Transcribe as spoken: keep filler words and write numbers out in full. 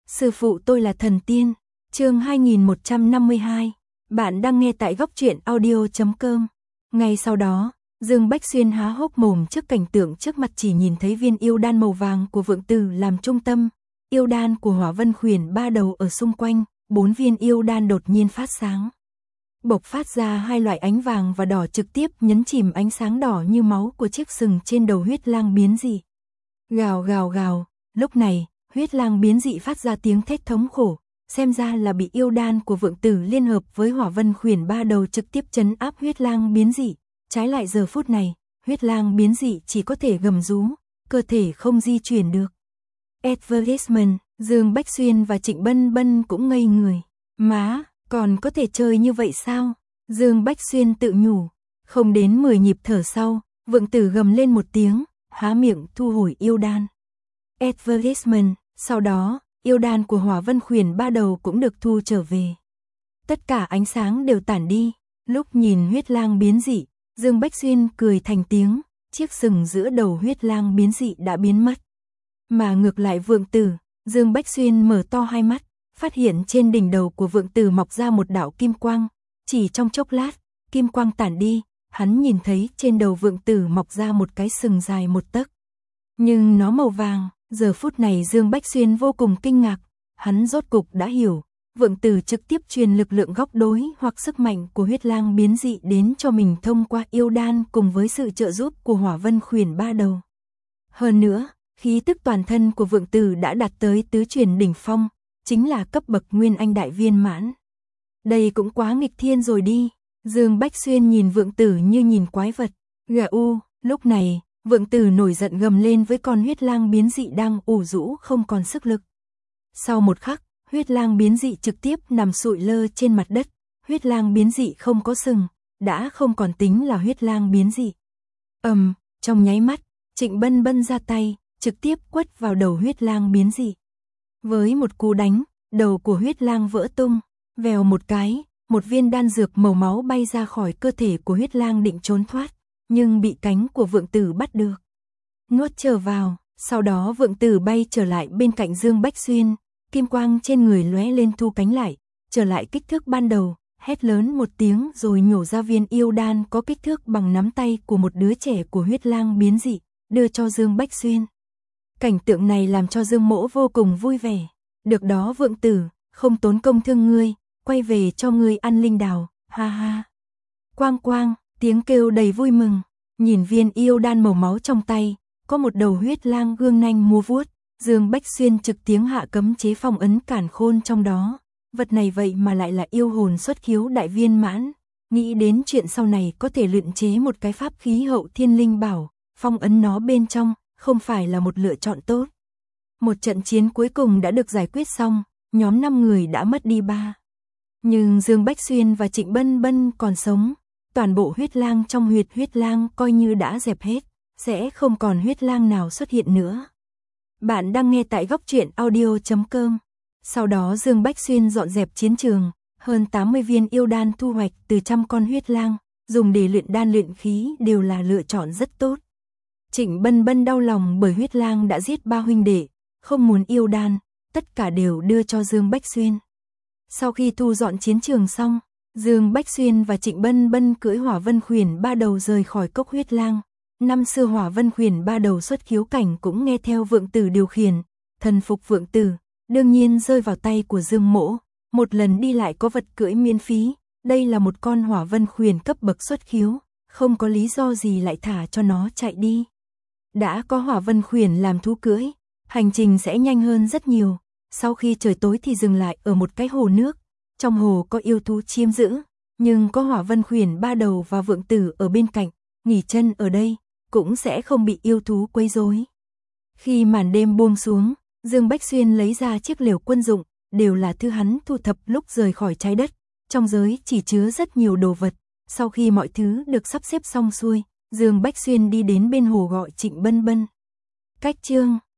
Sư phụ tôi là thần tiên. Chương hai nghìn một trăm năm mươi hai. Bạn đang nghe tại góc truyện audio chấm com. Ngay sau đó, Dương Bách Xuyên há hốc mồm trước cảnh tượng trước mặt, chỉ nhìn thấy viên yêu đan màu vàng của Vượng Tử làm trung tâm, yêu đan của Hỏa Vân Khuyển ba đầu ở xung quanh, bốn viên yêu đan đột nhiên phát sáng. Bộc phát ra hai loại ánh vàng và đỏ, trực tiếp nhấn chìm ánh sáng đỏ như máu của chiếc sừng trên đầu huyết lang biến dị. Gào gào gào, lúc này, huyết lang biến dị phát ra tiếng thét thống khổ, xem ra là bị yêu đan của Vượng Tử liên hợp với Hỏa Vân Khuyển ba đầu trực tiếp trấn áp huyết lang biến dị. Trái lại giờ phút này, huyết lang biến dị chỉ có thể gầm rú, cơ thể không di chuyển được. Advertisement, Dương Bách Xuyên và Trịnh Bân Bân cũng ngây người. Má, còn có thể chơi như vậy sao? Dương Bách Xuyên tự nhủ. Không đến mười nhịp thở sau, Vượng Tử gầm lên một tiếng, há miệng thu hồi yêu đan. Advertisement, sau đó, yêu đan của Hỏa Vân Khuyển ba đầu cũng được thu trở về. Tất cả ánh sáng đều tản đi, lúc nhìn huyết lang biến dị, Dương Bách Xuyên cười thành tiếng, chiếc sừng giữa đầu huyết lang biến dị đã biến mất. Mà ngược lại Vượng Tử, Dương Bách Xuyên mở to hai mắt, phát hiện trên đỉnh đầu của Vượng Tử mọc ra một đạo kim quang, chỉ trong chốc lát, kim quang tản đi, hắn nhìn thấy trên đầu Vượng Tử mọc ra một cái sừng dài một tấc. Nhưng nó màu vàng, giờ phút này Dương Bách Xuyên vô cùng kinh ngạc, hắn rốt cục đã hiểu, Vượng Tử trực tiếp truyền lực lượng góc đối hoặc sức mạnh của huyết lang biến dị đến cho mình thông qua yêu đan cùng với sự trợ giúp của Hỏa Vân Khuyển ba đầu. Hơn nữa, khí tức toàn thân của Vượng Tử đã đạt tới tứ truyền đỉnh phong, chính là cấp bậc Nguyên Anh đại viên mãn. Đây cũng quá nghịch thiên rồi đi. Dương Bách Xuyên nhìn Vượng Tử như nhìn quái vật. Gà u, lúc này, Vượng Tử nổi giận gầm lên với con huyết lang biến dị đang ủ rũ không còn sức lực. Sau một khắc, huyết lang biến dị trực tiếp nằm sụi lơ trên mặt đất. Huyết lang biến dị không có sừng, đã không còn tính là huyết lang biến dị. Ầm, um, trong nháy mắt, Trịnh Bân Bân ra tay, trực tiếp quất vào đầu huyết lang biến dị. Với một cú đánh, đầu của huyết lang vỡ tung, vèo một cái, một viên đan dược màu máu bay ra khỏi cơ thể của huyết lang định trốn thoát, nhưng bị cánh của Vượng Tử bắt được. Nuốt trở vào, sau đó Vượng Tử bay trở lại bên cạnh Dương Bách Xuyên, kim quang trên người lóe lên thu cánh lại, trở lại kích thước ban đầu, hét lớn một tiếng rồi nhổ ra viên yêu đan có kích thước bằng nắm tay của một đứa trẻ của huyết lang biến dị, đưa cho Dương Bách Xuyên. Cảnh tượng này làm cho Dương Mỗ vô cùng vui vẻ. Được đó Vượng Tử, không tốn công thương ngươi, quay về cho ngươi ăn linh đào, ha ha. Quang quang, tiếng kêu đầy vui mừng, nhìn viên yêu đan màu máu trong tay, có một đầu huyết lang gương nanh múa vuốt, Dương Bách Xuyên trực tiếng hạ cấm chế phong ấn cản khôn trong đó. Vật này vậy mà lại là yêu hồn xuất khiếu đại viên mãn, nghĩ đến chuyện sau này có thể luyện chế một cái pháp khí hậu thiên linh bảo, phong ấn nó bên trong, không phải là một lựa chọn tốt. Một trận chiến cuối cùng đã được giải quyết xong, nhóm năm người đã mất đi ba. Nhưng Dương Bách Xuyên và Trịnh Bân Bân còn sống, toàn bộ huyết lang trong huyệt huyết lang coi như đã dẹp hết, sẽ không còn huyết lang nào xuất hiện nữa. Bạn đang nghe tại góc truyện audio chấm com. Sau đó Dương Bách Xuyên dọn dẹp chiến trường, hơn tám mươi viên yêu đan thu hoạch từ trăm con huyết lang, dùng để luyện đan luyện khí đều là lựa chọn rất tốt. Trịnh Bân Bân đau lòng bởi huyết lang đã giết ba huynh đệ, không muốn yêu đan, tất cả đều đưa cho Dương Bách Xuyên. Sau khi thu dọn chiến trường xong, Dương Bách Xuyên và Trịnh Bân Bân cưỡi Hỏa Vân Khuyển ba đầu rời khỏi cốc huyết lang. Năm xưa Hỏa Vân Khuyển ba đầu xuất khiếu cảnh cũng nghe theo Vượng Tử điều khiển, thần phục Vượng Tử, đương nhiên rơi vào tay của Dương Mỗ. Một lần đi lại có vật cưỡi miễn phí, đây là một con Hỏa Vân Khuyển cấp bậc xuất khiếu, không có lý do gì lại thả cho nó chạy đi. Đã có Hỏa Vân Khuyển làm thú cưỡi, hành trình sẽ nhanh hơn rất nhiều. Sau khi trời tối thì dừng lại ở một cái hồ nước, trong hồ có yêu thú chiêm giữ, nhưng có Hỏa Vân Khuyển ba đầu và Vượng Tử ở bên cạnh, nghỉ chân ở đây, cũng sẽ không bị yêu thú quấy rối. Khi màn đêm buông xuống, Dương Bách Xuyên lấy ra chiếc lều quân dụng, đều là thứ hắn thu thập lúc rời khỏi trái đất, trong giới chỉ chứa rất nhiều đồ vật. Sau khi mọi thứ được sắp xếp xong xuôi, Dương Bách Xuyên đi đến bên hồ gọi Trịnh Bân Bân. Cách chương